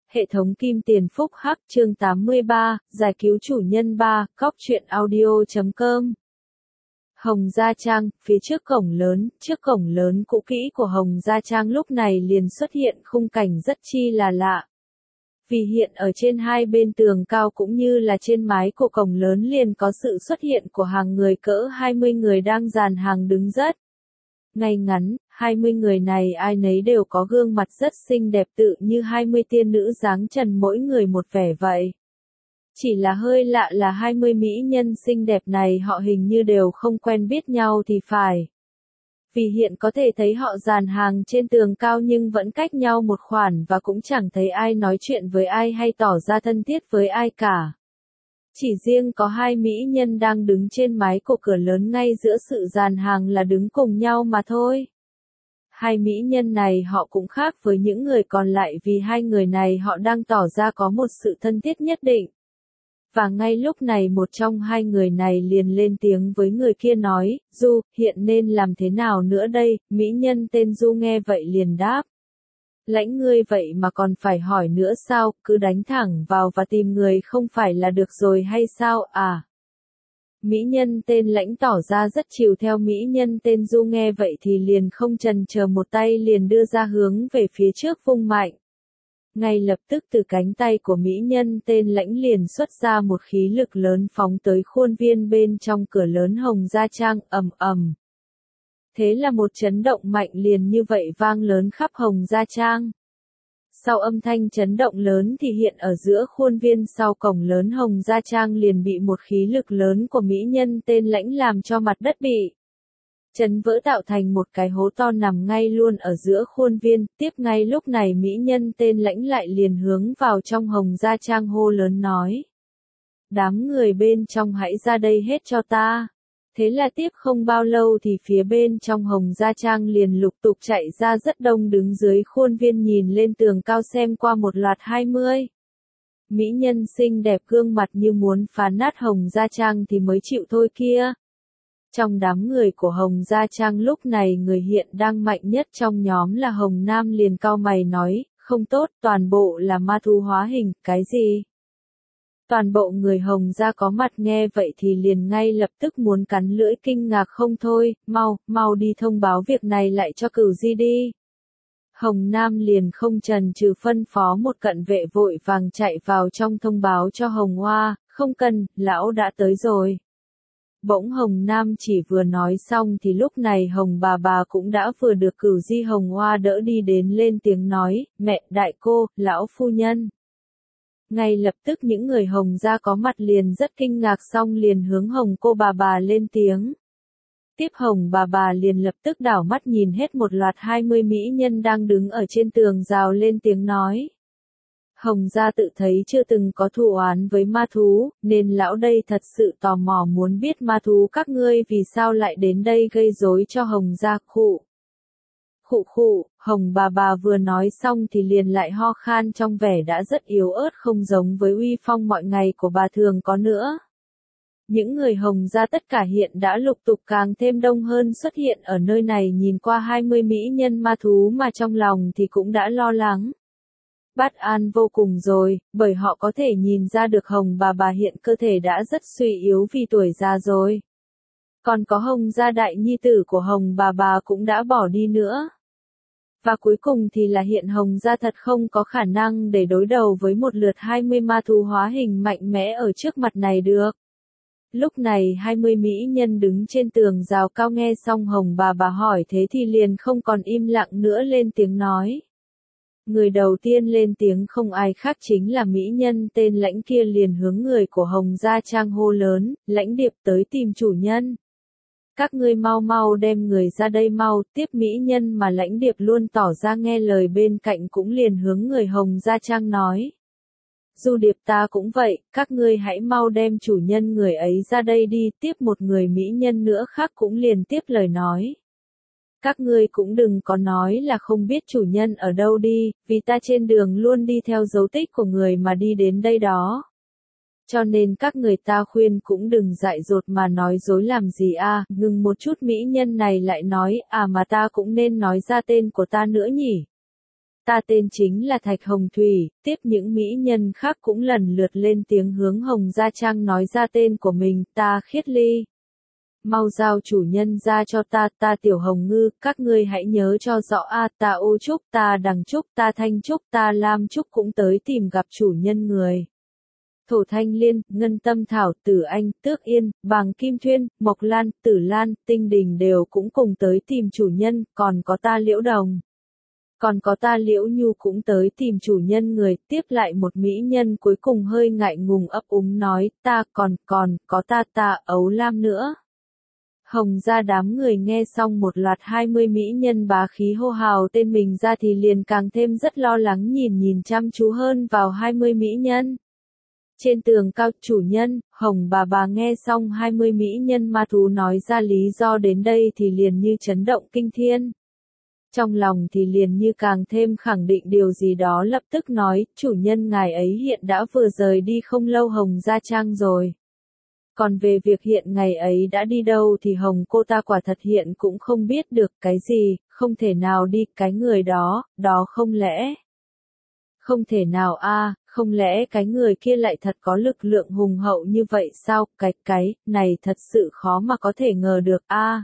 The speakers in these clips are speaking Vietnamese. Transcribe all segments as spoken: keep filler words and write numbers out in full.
Hệ thống Kim Tiền Phúc Hắc chương tám mươi ba, giải cứu chủ nhân ba, cóc truyện audio chấm com. Hồng Gia Trang, phía trước cổng lớn, trước cổng lớn cũ kỹ của Hồng Gia Trang lúc này liền xuất hiện khung cảnh rất chi là lạ. Vì hiện ở trên hai bên tường cao cũng như là trên mái của cổng lớn liền có sự xuất hiện của hàng người cỡ hai mươi người đang dàn hàng đứng rất ngay ngắn, hai mươi người này ai nấy đều có gương mặt rất xinh đẹp tự như hai mươi tiên nữ dáng trần mỗi người một vẻ vậy. Chỉ là hơi lạ là hai mươi mỹ nhân xinh đẹp này họ hình như đều không quen biết nhau thì phải. Vì hiện có thể thấy họ dàn hàng trên tường cao nhưng vẫn cách nhau một khoảng và cũng chẳng thấy ai nói chuyện với ai hay tỏ ra thân thiết với ai cả. Chỉ riêng có hai mỹ nhân đang đứng trên mái của cửa lớn ngay giữa sự dàn hàng là đứng cùng nhau mà thôi. Hai mỹ nhân này họ cũng khác với những người còn lại vì hai người này họ đang tỏ ra có một sự thân thiết nhất định. Và ngay lúc này một trong hai người này liền lên tiếng với người kia nói, Du, hiện nên làm thế nào nữa đây, mỹ nhân tên Du nghe vậy liền đáp. Lãnh ngươi vậy mà còn phải hỏi nữa sao, cứ đánh thẳng vào và tìm người không phải là được rồi hay sao, à? Mỹ nhân tên Lãnh tỏ ra rất chiều theo mỹ nhân tên Du nghe vậy thì liền không chần chờ một tay liền đưa ra hướng về phía trước vung mạnh. Ngay lập tức từ cánh tay của mỹ nhân tên Lãnh liền xuất ra một khí lực lớn phóng tới khuôn viên bên trong cửa lớn Hồng Gia Trang, ầm ầm. Thế là một chấn động mạnh liền như vậy vang lớn khắp Hồng Gia Trang. Sau âm thanh chấn động lớn thì hiện ở giữa khuôn viên sau cổng lớn Hồng Gia Trang liền bị một khí lực lớn của mỹ nhân tên Lãnh làm cho mặt đất bị chấn vỡ tạo thành một cái hố to nằm ngay luôn ở giữa khuôn viên. Tiếp ngay lúc này mỹ nhân tên Lãnh lại liền hướng vào trong Hồng Gia Trang hô lớn nói. Đám người bên trong hãy ra đây hết cho ta. Thế là tiếp không bao lâu thì phía bên trong Hồng Gia Trang liền lục tục chạy ra rất đông đứng dưới khuôn viên nhìn lên tường cao xem qua một loạt hai mươi. Mỹ nhân xinh đẹp gương mặt như muốn phá nát Hồng Gia Trang thì mới chịu thôi kia. Trong đám người của Hồng Gia Trang lúc này người hiện đang mạnh nhất trong nhóm là Hồng Nam liền cau mày nói, không tốt, toàn bộ là ma thú hóa hình, cái gì? Toàn bộ người Hồng Gia có mặt nghe vậy thì liền ngay lập tức muốn cắn lưỡi kinh ngạc không thôi, mau, mau đi thông báo việc này lại cho Cửu Di đi. Hồng Nam liền không chần chừ phân phó một cận vệ vội vàng chạy vào trong thông báo cho Hồng Hoa, không cần, lão đã tới rồi. Bỗng Hồng Nam chỉ vừa nói xong thì lúc này Hồng bà bà cũng đã vừa được Cửu Di Hồng Hoa đỡ đi đến lên tiếng nói, mẹ, đại cô, lão phu nhân. Ngay lập tức những người Hồng Gia có mặt liền rất kinh ngạc xong liền hướng Hồng cô bà bà lên tiếng. Tiếp Hồng bà bà liền lập tức đảo mắt nhìn hết một loạt hai mươi mỹ nhân đang đứng ở trên tường rào lên tiếng nói. Hồng Gia tự thấy chưa từng có thù oán với ma thú, nên lão đây thật sự tò mò muốn biết ma thú các ngươi vì sao lại đến đây gây rối cho Hồng Gia. Khụ. Khụ khụ, Hồng bà bà vừa nói xong thì liền lại ho khan trong vẻ đã rất yếu ớt không giống với uy phong mọi ngày của bà thường có nữa. Những người Hồng Gia tất cả hiện đã lục tục càng thêm đông hơn xuất hiện ở nơi này nhìn qua hai mươi mỹ nhân ma thú mà trong lòng thì cũng đã lo lắng. Bất an vô cùng rồi, bởi họ có thể nhìn ra được Hồng bà bà hiện cơ thể đã rất suy yếu vì tuổi già rồi. Còn có Hồng Gia đại nhi tử của Hồng bà bà cũng đã bỏ đi nữa. Và cuối cùng thì là hiện Hồng Gia thật không có khả năng để đối đầu với một lượt hai mươi ma thú hóa hình mạnh mẽ ở trước mặt này được. Lúc này hai mươi mỹ nhân đứng trên tường rào cao nghe xong Hồng bà bà hỏi thế thì liền không còn im lặng nữa lên tiếng nói. Người đầu tiên lên tiếng không ai khác chính là mỹ nhân tên Lãnh kia liền hướng người của Hồng Gia Trang hô lớn, Lãnh Điệp tới tìm chủ nhân. Các ngươi mau mau đem người ra đây mau, tiếp mỹ nhân mà Lãnh Điệp luôn tỏ ra nghe lời bên cạnh cũng liền hướng người Hồng Gia Trang nói. Du Điệp ta cũng vậy, các ngươi hãy mau đem chủ nhân người ấy ra đây đi, tiếp một người mỹ nhân nữa khác cũng liền tiếp lời nói. Các ngươi cũng đừng có nói là không biết chủ nhân ở đâu đi, vì ta trên đường luôn đi theo dấu tích của người mà đi đến đây đó. Cho nên các người ta khuyên cũng đừng dại dột mà nói dối làm gì a. Ngừng một chút mỹ nhân này lại nói, à mà ta cũng nên nói ra tên của ta nữa nhỉ. ta tên chính là Thạch Hồng Thủy, tiếp những mỹ nhân khác cũng lần lượt lên tiếng hướng Hồng Gia Trang nói ra tên của mình, ta Khiết Ly. Mau giao chủ nhân ra cho ta, ta Tiểu Hồng Ngư, các ngươi hãy nhớ cho rõ a, ta Ô Trúc, ta Đằng Trúc, ta Thanh Trúc, ta Lam Trúc cũng tới tìm gặp chủ nhân người. Thổ Thanh Liên, Ngân Tâm Thảo, Tử Anh, Tước Yên, Bàng Kim Thuyên, Mộc Lan, Tử Lan, Tinh Đình đều cũng cùng tới tìm chủ nhân, còn có ta Liễu Đồng. Còn có ta Liễu Nhu cũng tới tìm chủ nhân người, tiếp lại một mỹ nhân cuối cùng hơi ngại ngùng ấp úng nói, ta còn, còn, có ta ta Ấu Lam nữa. Hồng Gia đám người nghe xong một loạt hai mươi mỹ nhân bá khí hô hào tên mình ra thì liền càng thêm rất lo lắng nhìn nhìn chăm chú hơn vào hai mươi mỹ nhân. Trên tường cao chủ nhân, Hồng bà bà nghe xong hai mươi mỹ nhân ma thú nói ra lý do đến đây thì liền như chấn động kinh thiên. Trong lòng thì liền như càng thêm khẳng định điều gì đó lập tức nói, chủ nhân ngài ấy hiện đã vừa rời đi không lâu Hồng Gia Trang rồi. Còn về việc hiện ngày ấy đã đi đâu thì Hồng cô ta quả thật hiện cũng không biết được cái gì, không thể nào đi, cái người đó, đó không lẽ. Không thể nào a, không lẽ cái người kia lại thật có lực lượng hùng hậu như vậy sao, cái, cái, này thật sự khó mà có thể ngờ được a.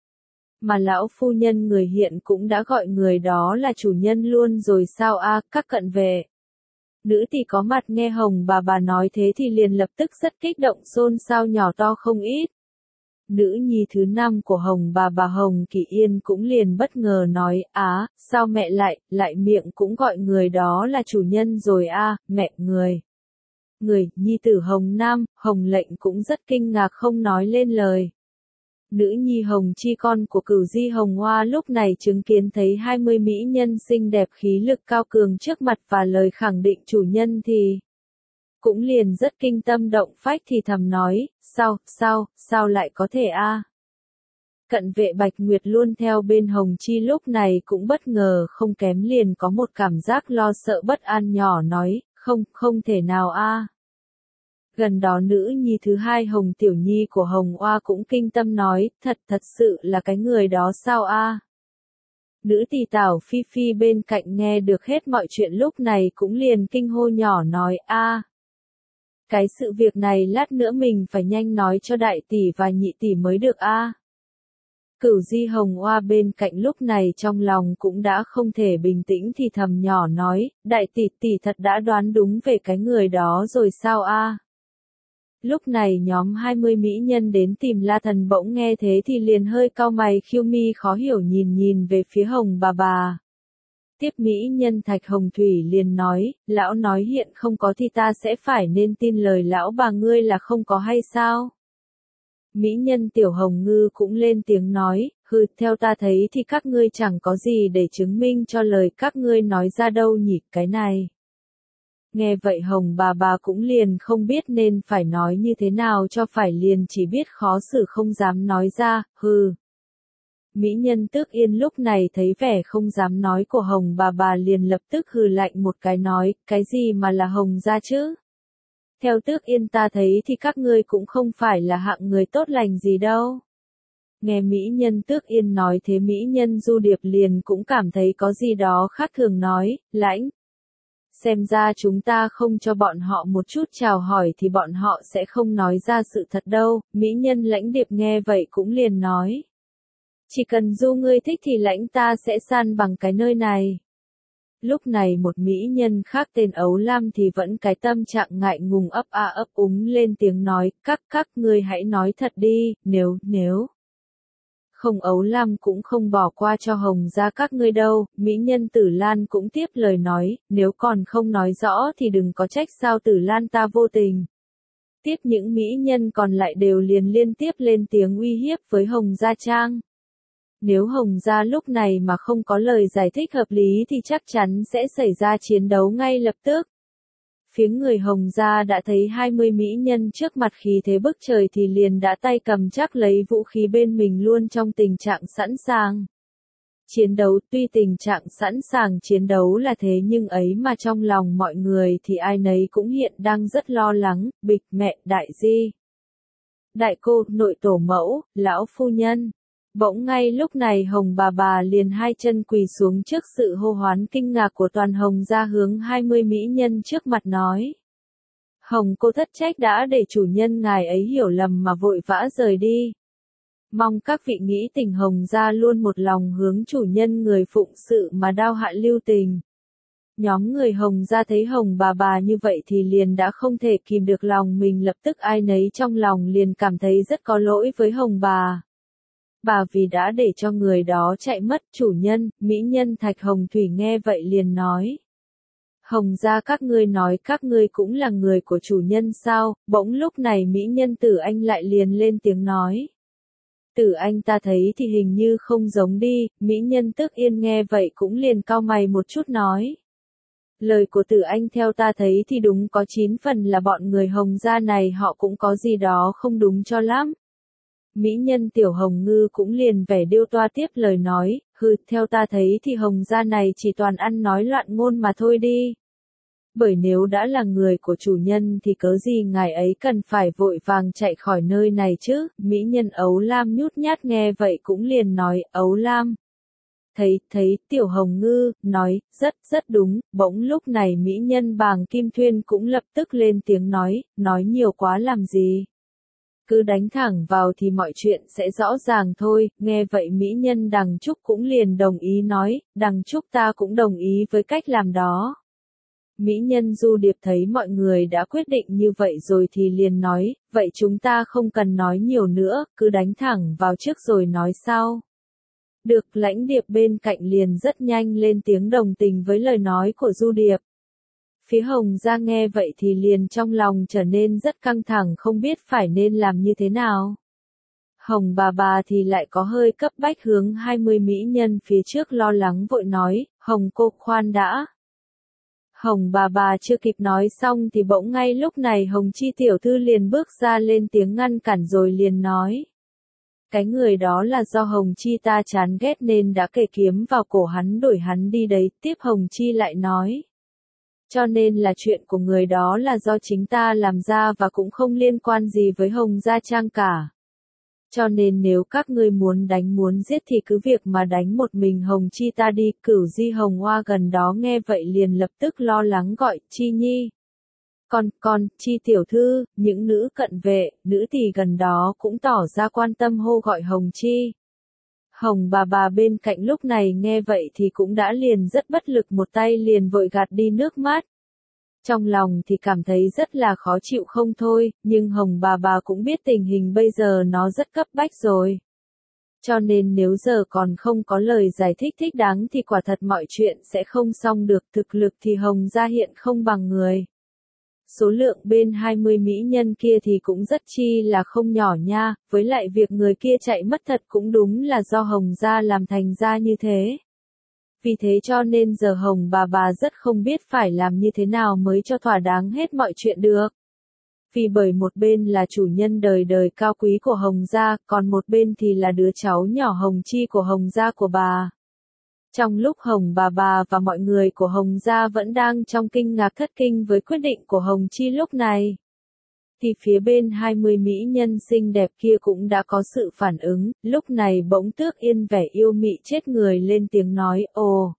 Mà lão phu nhân người hiện cũng đã gọi người đó là chủ nhân luôn rồi sao a, các cận vệ. Nữ thì có mặt nghe Hồng bà bà nói thế thì liền lập tức rất kích động xôn xao nhỏ to không ít. Nữ nhi thứ năm của Hồng bà bà Hồng Kỳ Yên cũng liền bất ngờ nói, á, sao mẹ lại, lại miệng cũng gọi người đó là chủ nhân rồi a, mẹ người. Người, nhi tử Hồng Nam, Hồng Lệnh cũng rất kinh ngạc không nói lên lời. Nữ nhi Hồng Chi con của Cửu Di Hồng Hoa lúc này chứng kiến thấy hai mươi mỹ nhân xinh đẹp khí lực cao cường trước mặt và lời khẳng định chủ nhân thì cũng liền rất kinh tâm động phách thì thầm nói, sao, sao, sao lại có thể a? Cận vệ Bạch Nguyệt luôn theo bên Hồng Chi lúc này cũng bất ngờ không kém liền có một cảm giác lo sợ bất an nhỏ nói, không, không thể nào a. Gần đó nữ nhi thứ hai Hồng Tiểu Nhi của Hồng Oa cũng kinh tâm nói, thật thật sự là cái người đó sao a? Nữ tỳ Tảo Phi Phi bên cạnh nghe được hết mọi chuyện lúc này cũng liền kinh hô nhỏ nói, a, cái sự việc này lát nữa mình phải nhanh nói cho đại tỷ và nhị tỷ mới được a. Cửu Di Hồng Oa bên cạnh lúc này trong lòng cũng đã không thể bình tĩnh thì thầm nhỏ nói, đại tỷ tỷ thật đã đoán đúng về cái người đó rồi sao a? Lúc này nhóm hai mươi mỹ nhân đến tìm La Thần bỗng nghe thế thì liền hơi cau mày khiêu mi khó hiểu nhìn nhìn về phía Hồng bà bà. Tiếp mỹ nhân Thạch Hồng Thủy liền nói, lão nói hiện không có thì ta sẽ phải nên tin lời lão bà ngươi là không có hay sao? Mỹ nhân Tiểu Hồng Ngư cũng lên tiếng nói, hừ, theo ta thấy thì các ngươi chẳng có gì để chứng minh cho lời các ngươi nói ra đâu nhỉ, cái này. Nghe vậy Hồng bà bà cũng liền không biết nên phải nói như thế nào cho phải liền chỉ biết khó xử không dám nói ra, hừ. Mỹ nhân Tước Yên lúc này thấy vẻ không dám nói của Hồng bà bà liền lập tức hừ lạnh một cái nói, cái gì mà là Hồng gia chứ? Theo Tước Yên ta thấy thì các ngươi cũng không phải là hạng người tốt lành gì đâu. Nghe Mỹ nhân Tước Yên nói thế Mỹ nhân Du Điệp liền cũng cảm thấy có gì đó khác thường nói, lãnh. Xem ra chúng ta không cho bọn họ một chút chào hỏi thì bọn họ sẽ không nói ra sự thật đâu, Mỹ nhân Lãnh Điệp nghe vậy cũng liền nói. Chỉ cần Du ngươi thích thì lãnh ta sẽ san bằng cái nơi này. Lúc này một mỹ nhân khác tên Ấu Lam thì vẫn cái tâm trạng ngại ngùng ấp a ấp úng lên tiếng nói, các các ngươi hãy nói thật đi, nếu, nếu. Không Ấu Lam cũng không bỏ qua cho Hồng gia các ngươi đâu, mỹ nhân Tử Lan cũng tiếp lời nói, nếu còn không nói rõ thì đừng có trách sao Tử Lan ta vô tình. Tiếp những mỹ nhân còn lại đều liền liên tiếp lên tiếng uy hiếp với Hồng Gia Trang. Nếu Hồng Gia lúc này mà không có lời giải thích hợp lý thì chắc chắn sẽ xảy ra chiến đấu ngay lập tức. Phía người Hồng Gia đã thấy hai mươi mỹ nhân trước mặt khí thế bức trời thì liền đã tay cầm chắc lấy vũ khí bên mình luôn trong tình trạng sẵn sàng. Chiến đấu tuy tình trạng sẵn sàng chiến đấu là thế nhưng ấy mà trong lòng mọi người thì ai nấy cũng hiện đang rất lo lắng, bịch mẹ đại di. Đại cô, nội tổ mẫu, lão phu nhân. Bỗng ngay lúc này Hồng bà bà liền hai chân quỳ xuống trước sự hô hoán kinh ngạc của toàn Hồng gia, hướng hai mươi mỹ nhân trước mặt nói. Hồng cô thất trách đã để chủ nhân ngài ấy hiểu lầm mà vội vã rời đi. Mong các vị nghĩ tình Hồng gia luôn một lòng hướng chủ nhân người phụng sự mà đao hạ lưu tình. Nhóm người Hồng gia thấy Hồng bà bà như vậy thì liền đã không thể kìm được lòng mình, lập tức ai nấy trong lòng liền cảm thấy rất có lỗi với Hồng bà. Bà vì đã để cho người đó chạy mất. Chủ nhân, mỹ nhân Thạch Hồng Thủy nghe vậy liền nói. Hồng gia các ngươi nói các ngươi cũng là người của chủ nhân sao? Bỗng lúc này mỹ nhân Tử Anh lại liền lên tiếng nói. Tử Anh ta thấy thì hình như không giống đi. Mỹ nhân Tức Yên nghe vậy cũng liền cau mày một chút nói. Lời của Tử Anh theo ta thấy thì đúng có chín phần là bọn người Hồng gia này họ cũng có gì đó không đúng cho lắm. Mỹ nhân Tiểu Hồng Ngư cũng liền vẻ điêu toa tiếp lời nói, hừ, theo ta thấy thì Hồng gia này chỉ toàn ăn nói loạn ngôn mà thôi đi. Bởi nếu đã là người của chủ nhân thì cớ gì ngài ấy cần phải vội vàng chạy khỏi nơi này chứ. Mỹ nhân Ấu Lam nhút nhát nghe vậy cũng liền nói, Ấu Lam. Thấy, thấy, Tiểu Hồng Ngư, nói, rất, rất đúng. Bỗng lúc này mỹ nhân Bàng Kim Thuyên cũng lập tức lên tiếng nói, nói nhiều quá làm gì. Cứ đánh thẳng vào thì mọi chuyện sẽ rõ ràng thôi. Nghe vậy mỹ nhân Đằng Trúc cũng liền đồng ý nói, Đằng Trúc ta cũng đồng ý với cách làm đó. Mỹ nhân Du Điệp thấy mọi người đã quyết định như vậy rồi thì liền nói, vậy chúng ta không cần nói nhiều nữa, cứ đánh thẳng vào trước rồi nói sau. Được, Lãnh Điệp bên cạnh liền rất nhanh lên tiếng đồng tình với lời nói của Du Điệp. Phía Hồng gia nghe vậy thì liền trong lòng trở nên rất căng thẳng, không biết phải nên làm như thế nào. Hồng bà bà thì lại có hơi cấp bách hướng hai mươi mỹ nhân phía trước lo lắng vội nói, Hồng cô khoan đã. Hồng bà bà chưa kịp nói xong thì bỗng ngay lúc này Hồng Chi tiểu thư liền bước ra lên tiếng ngăn cản rồi liền nói. Cái người đó là do Hồng Chi ta chán ghét nên đã kề kiếm vào cổ hắn đuổi hắn đi đấy. Tiếp Hồng Chi lại nói. Cho nên là chuyện của người đó là do chính ta làm ra và cũng không liên quan gì với Hồng Gia Trang cả. Cho nên nếu các ngươi muốn đánh muốn giết thì cứ việc mà đánh một mình Hồng Chi ta đi. Cửu Di Hồng Hoa gần đó nghe vậy liền lập tức lo lắng gọi, Chi Nhi. Con, con, Chi tiểu thư, những nữ cận vệ, nữ tỳ gần đó cũng tỏ ra quan tâm hô gọi Hồng Chi. Hồng bà bà bên cạnh lúc này nghe vậy thì cũng đã liền rất bất lực, một tay liền vội gạt đi nước mắt. Trong lòng thì cảm thấy rất là khó chịu không thôi, nhưng Hồng bà bà cũng biết tình hình bây giờ nó rất cấp bách rồi. Cho nên nếu giờ còn không có lời giải thích thích đáng thì quả thật mọi chuyện sẽ không xong được. Thực lực thì Hồng gia hiện không bằng người. Số lượng bên hai mươi mỹ nhân kia thì cũng rất chi là không nhỏ nha, với lại việc người kia chạy mất thật cũng đúng là do Hồng gia làm thành ra như thế. Vì thế cho nên giờ Hồng bà bà rất không biết phải làm như thế nào mới cho thỏa đáng hết mọi chuyện được. Vì bởi một bên là chủ nhân đời đời cao quý của Hồng gia, còn một bên thì là đứa cháu nhỏ Hồng Chi của Hồng gia của bà. Trong lúc Hồng bà bà và mọi người của Hồng gia vẫn đang trong kinh ngạc thất kinh với quyết định của Hồng Chi lúc này, thì phía bên hai mươi mỹ nhân xinh đẹp kia cũng đã có sự phản ứng. Lúc này bỗng Tước Yên vẻ yêu mị chết người lên tiếng nói, ồ,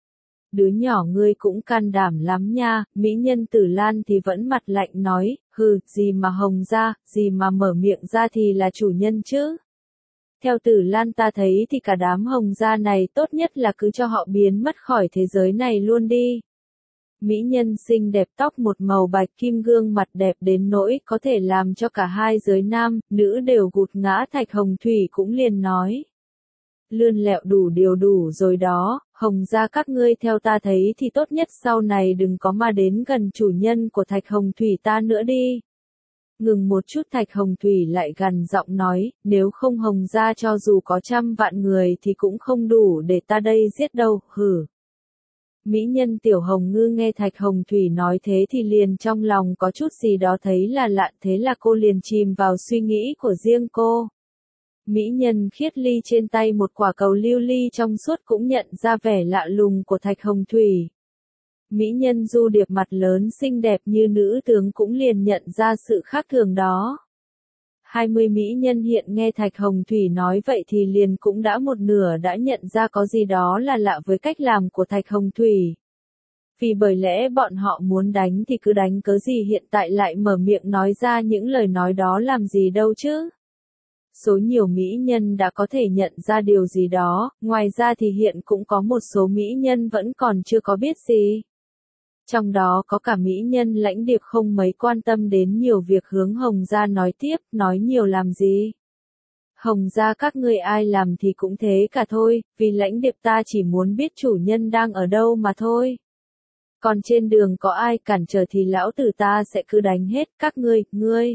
đứa nhỏ ngươi cũng can đảm lắm nha. Mỹ nhân Tử Lan thì vẫn mặt lạnh nói, hừ, gì mà Hồng gia, gì mà mở miệng ra thì là chủ nhân chứ. Theo Tử Lan ta thấy thì cả đám Hồng gia này tốt nhất là cứ cho họ biến mất khỏi thế giới này luôn đi. Mỹ nhân xinh đẹp tóc một màu bạch kim, gương mặt đẹp đến nỗi có thể làm cho cả hai giới nam, nữ đều gục ngã. Thạch Hồng Thủy cũng liền nói. Lươn lẹo đủ điều đủ rồi đó, Hồng gia các ngươi theo ta thấy thì tốt nhất sau này đừng có mà đến gần chủ nhân của Thạch Hồng Thủy ta nữa đi. Ngừng một chút Thạch Hồng Thủy lại gằn giọng nói, nếu không Hồng gia cho dù có trăm vạn người thì cũng không đủ để ta đây giết đâu, hử. Mỹ nhân Tiểu Hồng Ngư nghe Thạch Hồng Thủy nói thế thì liền trong lòng có chút gì đó thấy là lạ, thế là cô liền chìm vào suy nghĩ của riêng cô. Mỹ nhân Khiết Ly trên tay một quả cầu lưu ly trong suốt cũng nhận ra vẻ lạ lùng của Thạch Hồng Thủy. Mỹ nhân Du Điệp mặt lớn xinh đẹp như nữ tướng cũng liền nhận ra sự khác thường đó. hai mươi mỹ nhân hiện nghe Thạch Hồng Thủy nói vậy thì liền cũng đã một nửa đã nhận ra có gì đó là lạ với cách làm của Thạch Hồng Thủy. Vì bởi lẽ bọn họ muốn đánh thì cứ đánh, cớ gì hiện tại lại mở miệng nói ra những lời nói đó làm gì đâu chứ. Số nhiều mỹ nhân đã có thể nhận ra điều gì đó, ngoài ra thì hiện cũng có một số mỹ nhân vẫn còn chưa có biết gì. Trong đó có cả mỹ nhân Lãnh Điệp không mấy quan tâm đến nhiều việc, hướng Hồng gia nói tiếp, nói nhiều làm gì. Hồng gia các ngươi ai làm thì cũng thế cả thôi, vì Lãnh Điệp ta chỉ muốn biết chủ nhân đang ở đâu mà thôi. Còn trên đường có ai cản trở thì lão tử ta sẽ cứ đánh hết các ngươi, ngươi.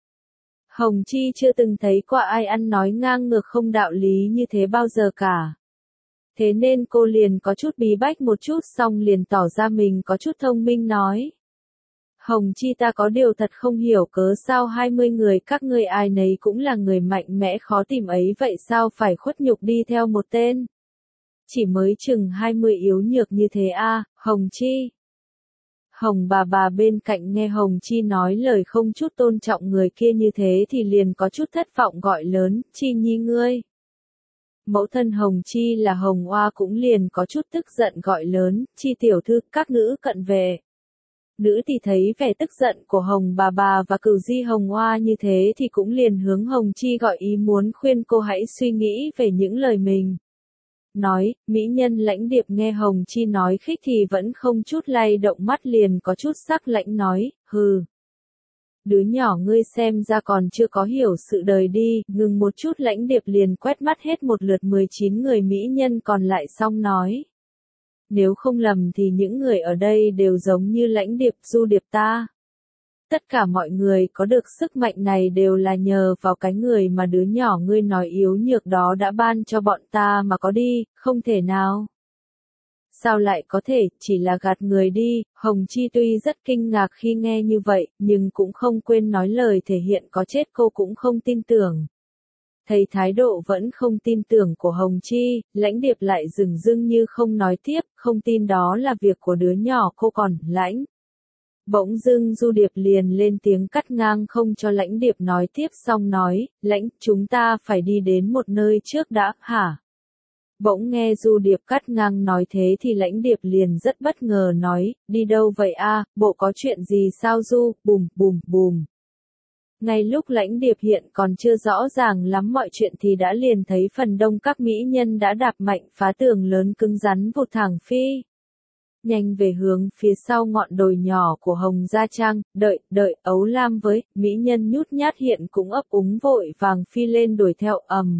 Hồng Chi chưa từng thấy qua ai ăn nói ngang ngược không đạo lý như thế bao giờ cả. Thế nên cô liền có chút bí bách một chút, xong liền tỏ ra mình có chút thông minh nói. Hồng Chi ta có điều thật không hiểu cớ sao hai mươi người các ngươi ai nấy cũng là người mạnh mẽ khó tìm ấy, vậy sao phải khuất nhục đi theo một tên. Chỉ mới chừng hai mươi yếu nhược như thế a, Hồng Chi. Hồng bà bà bên cạnh nghe Hồng Chi nói lời không chút tôn trọng người kia như thế thì liền có chút thất vọng gọi lớn, Chi Nhi ngươi. Mẫu thân Hồng Chi là Hồng Oa cũng liền có chút tức giận gọi lớn, Chi tiểu thư, các nữ cận về. Nữ thì thấy vẻ tức giận của Hồng bà bà và Cửu Di Hồng Oa như thế thì cũng liền hướng Hồng Chi gọi ý muốn khuyên cô hãy suy nghĩ về những lời mình nói. Mỹ nhân Lãnh Điệp nghe Hồng Chi nói khích thì vẫn không chút lay động, mắt liền có chút sắc lạnh nói, hừ. Đứa nhỏ ngươi xem ra còn chưa có hiểu sự đời đi, ngừng một chút Lãnh Điệp liền quét mắt hết một lượt mười chín người mỹ nhân còn lại xong nói. Nếu không lầm thì những người ở đây đều giống như Lãnh Điệp, Du Điệp ta. Tất cả mọi người có được sức mạnh này đều là nhờ vào cái người mà đứa nhỏ ngươi nói yếu nhược đó đã ban cho bọn ta mà có đi, không thể nào. Sao lại có thể, chỉ là gạt người đi. Hồng Chi tuy rất kinh ngạc khi nghe như vậy, nhưng cũng không quên nói lời thể hiện có chết cô cũng không tin tưởng. Thấy thái độ vẫn không tin tưởng của Hồng Chi, Lãnh Điệp lại dửng dưng như không nói tiếp, không tin đó là việc của đứa nhỏ cô còn, Lãnh. Bỗng dưng Du Điệp liền lên tiếng cắt ngang không cho Lãnh Điệp nói tiếp, xong nói, Lãnh, chúng ta phải đi đến một nơi trước đã, hả? Bỗng nghe Du Điệp cắt ngang nói thế thì Lãnh Điệp liền rất bất ngờ nói, đi đâu vậy a, bộ có chuyện gì sao Du, bùm bùm bùm. Ngay lúc Lãnh Điệp hiện còn chưa rõ ràng lắm mọi chuyện thì đã liền thấy phần đông các mỹ nhân đã đạp mạnh phá tường lớn cứng rắn vụt thẳng phi. Nhanh về hướng phía sau ngọn đồi nhỏ của Hồng Gia Trang, đợi, đợi, Ấu Lam với, mỹ nhân nhút nhát hiện cũng ấp úng vội vàng phi lên đuổi theo, ầm.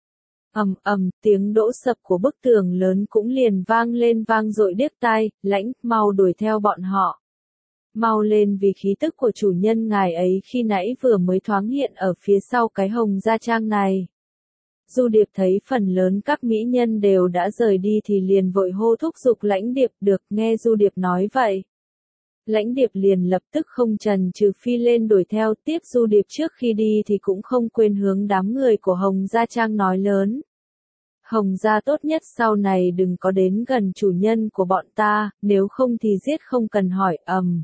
Ầm ầm, tiếng đổ sập của bức tường lớn cũng liền vang lên vang dội điếc tai, Lãnh, mau đuổi theo bọn họ. Mau lên, vì khí tức của chủ nhân ngài ấy khi nãy vừa mới thoáng hiện ở phía sau cái Hồng Gia Trang này. Du Điệp thấy phần lớn các mỹ nhân đều đã rời đi thì liền vội hô thúc giục Lãnh Điệp, được, nghe Du Điệp nói vậy. Lãnh Điệp liền lập tức không chần chừ phi lên đuổi theo, tiếp Du Điệp trước khi đi thì cũng không quên hướng đám người của Hồng Gia Trang nói lớn. Hồng Gia tốt nhất sau này đừng có đến gần chủ nhân của bọn ta, nếu không thì giết không cần hỏi, ầm. Um.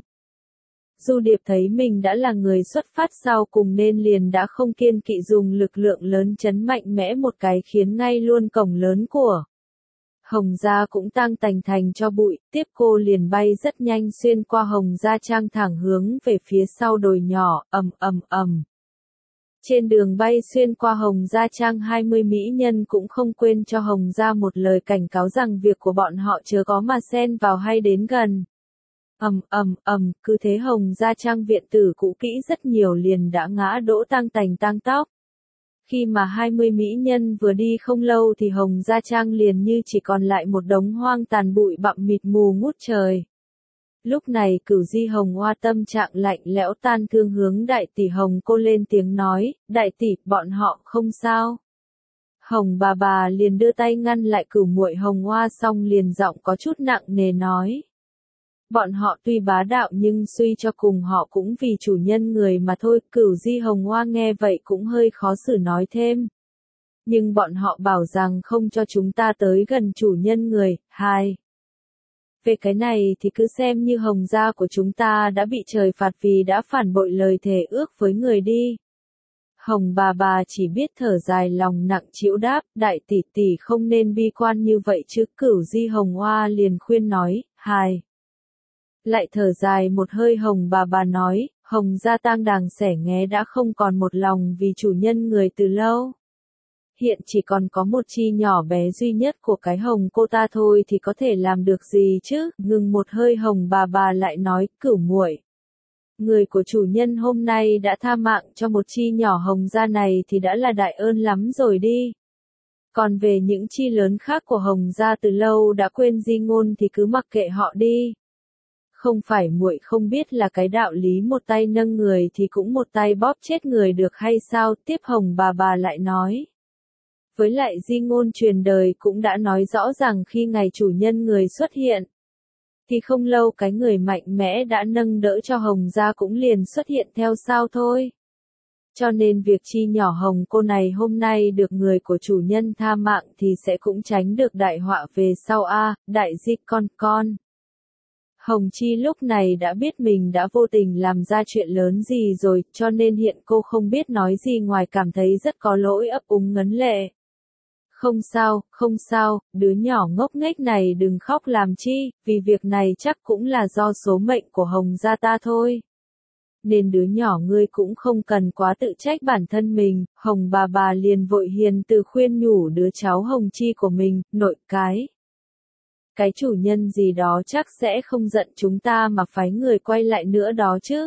Du Điệp thấy mình đã là người xuất phát sau cùng nên liền đã không kiên kỵ dùng lực lượng lớn chấn mạnh mẽ một cái khiến ngay luôn cổng lớn của Hồng Gia cũng tang tành thành cho bụi, tiếp cô liền bay rất nhanh xuyên qua Hồng Gia Trang thẳng hướng về phía sau đồi nhỏ, ầm ầm ầm. Trên đường bay xuyên qua Hồng Gia Trang hai mươi mỹ nhân cũng không quên cho Hồng Gia một lời cảnh cáo rằng việc của bọn họ chớ có mà xen vào hay đến gần. Ầm ầm ầm, cứ thế Hồng Gia Trang viện tử cũ kỹ rất nhiều liền đã ngã đổ tang tành tang tóc. Khi mà hai mươi mỹ nhân vừa đi không lâu thì Hồng Gia Trang liền như chỉ còn lại một đống hoang tàn bụi bặm mịt mù ngút trời. Lúc này Cửu Di Hồng Hoa tâm trạng lạnh lẽo tan thương hướng Đại tỷ Hồng cô lên tiếng nói, Đại tỷ, bọn họ không sao. Hồng bà bà liền đưa tay ngăn lại Cửu muội Hồng Hoa xong liền giọng có chút nặng nề nói. Bọn họ tuy bá đạo nhưng suy cho cùng họ cũng vì chủ nhân người mà thôi. Cửu Di Hồng Hoa nghe vậy cũng hơi khó xử nói thêm. Nhưng bọn họ bảo rằng không cho chúng ta tới gần chủ nhân người. Hai. Về cái này thì cứ xem như Hồng Gia của chúng ta đã bị trời phạt vì đã phản bội lời thề ước với người đi. Hồng bà bà chỉ biết thở dài lòng nặng chịu đáp, đại tỷ tỷ không nên bi quan như vậy chứ. Cửu Di Hồng Hoa liền khuyên nói, hài. Lại thở dài một hơi Hồng bà bà nói, Hồng gia tang đàng xẻ nghé đã không còn một lòng vì chủ nhân người từ lâu. Hiện chỉ còn có một chi nhỏ bé duy nhất của cái Hồng cô ta thôi thì có thể làm được gì chứ. Ngừng một hơi Hồng bà bà lại nói, Cửu muội, người của chủ nhân hôm nay đã tha mạng cho một chi nhỏ Hồng gia này thì đã là đại ơn lắm rồi đi. Còn về những chi lớn khác của Hồng gia từ lâu đã quên di ngôn thì cứ mặc kệ họ đi. Không phải muội không biết là cái đạo lý một tay nâng người thì cũng một tay bóp chết người được hay sao? Tiếp Hồng bà bà lại nói. Với lại di ngôn truyền đời cũng đã nói rõ rằng khi ngày chủ nhân người xuất hiện, thì không lâu cái người mạnh mẽ đã nâng đỡ cho Hồng gia cũng liền xuất hiện theo sao thôi. Cho nên việc chi nhỏ Hồng cô này hôm nay được người của chủ nhân tha mạng thì sẽ cũng tránh được đại họa về sau a. Đại di con con. Hồng Chi lúc này đã biết mình đã vô tình làm ra chuyện lớn gì rồi, cho nên hiện cô không biết nói gì ngoài cảm thấy rất có lỗi ấp úng ngấn lệ. Không sao, không sao, đứa nhỏ ngốc nghếch này đừng khóc làm chi, vì việc này chắc cũng là do số mệnh của Hồng gia ta thôi. Nên đứa nhỏ ngươi cũng không cần quá tự trách bản thân mình. Hồng bà bà liền vội hiền từ khuyên nhủ đứa cháu Hồng Chi của mình, nội cái. Cái chủ nhân gì đó chắc sẽ không giận chúng ta mà phái người quay lại nữa đó chứ.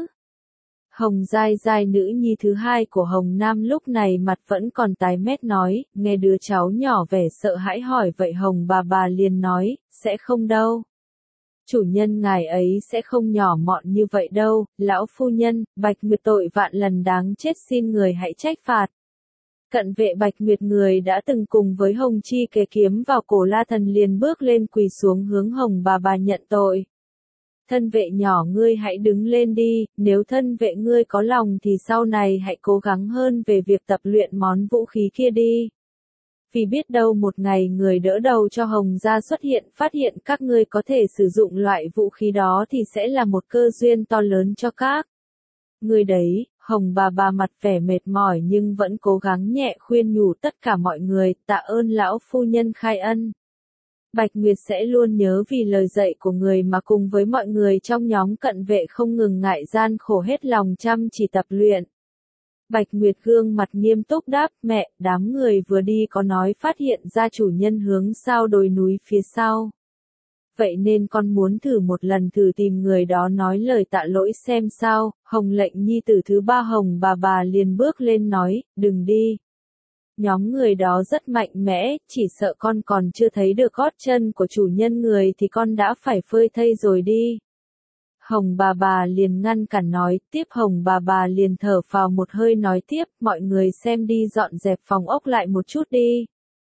Hồng Giai Giai nữ nhi thứ hai của Hồng Nam lúc này mặt vẫn còn tái mét nói, nghe đứa cháu nhỏ vẻ sợ hãi hỏi vậy Hồng bà bà liền nói, sẽ không đâu. Chủ nhân ngài ấy sẽ không nhỏ mọn như vậy đâu, lão phu nhân, Bạch Nguyệt tội vạn lần đáng chết xin người hãy trách phạt. Cận vệ Bạch Nguyệt người đã từng cùng với Hồng Chi kề kiếm vào cổ La Thần liền bước lên quỳ xuống hướng Hồng bà bà nhận tội. Thân vệ nhỏ ngươi hãy đứng lên đi, nếu thân vệ ngươi có lòng thì sau này hãy cố gắng hơn về việc tập luyện món vũ khí kia đi. Vì biết đâu một ngày người đỡ đầu cho Hồng gia xuất hiện phát hiện các ngươi có thể sử dụng loại vũ khí đó thì sẽ là một cơ duyên to lớn cho các ngươi đấy. Hồng bà bà mặt vẻ mệt mỏi nhưng vẫn cố gắng nhẹ khuyên nhủ tất cả mọi người, tạ ơn lão phu nhân khai ân. Bạch Nguyệt sẽ luôn nhớ vì lời dạy của người mà cùng với mọi người trong nhóm cận vệ không ngừng ngại gian khổ hết lòng chăm chỉ tập luyện. Bạch Nguyệt gương mặt nghiêm túc đáp, mẹ, đám người vừa đi có nói phát hiện ra chủ nhân hướng sao đồi núi phía sau. Vậy nên con muốn thử một lần thử tìm người đó nói lời tạ lỗi xem sao. Hồng lệnh nhi tử thứ ba Hồng bà bà liền bước lên nói, đừng đi. Nhóm người đó rất mạnh mẽ, chỉ sợ con còn chưa thấy được gót chân của chủ nhân người thì con đã phải phơi thây rồi đi. Hồng bà bà liền ngăn cản nói, tiếp Hồng bà bà liền thở phào một hơi nói tiếp, mọi người xem đi dọn dẹp phòng ốc lại một chút đi.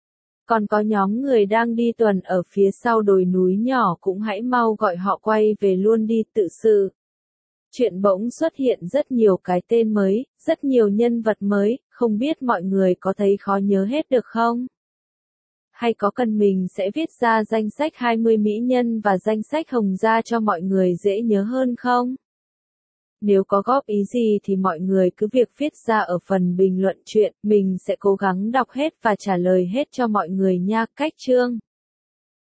Còn có nhóm người đang đi tuần ở phía sau đồi núi nhỏ cũng hãy mau gọi họ quay về luôn đi tự sự. Chuyện bỗng xuất hiện rất nhiều cái tên mới, rất nhiều nhân vật mới, không biết mọi người có thấy khó nhớ hết được không? Hay có cần mình sẽ viết ra danh sách hai mươi mỹ nhân và danh sách Hồng gia cho mọi người dễ nhớ hơn không? Nếu có góp ý gì thì mọi người cứ việc viết ra ở phần bình luận chuyện, mình sẽ cố gắng đọc hết và trả lời hết cho mọi người nha. Cách chương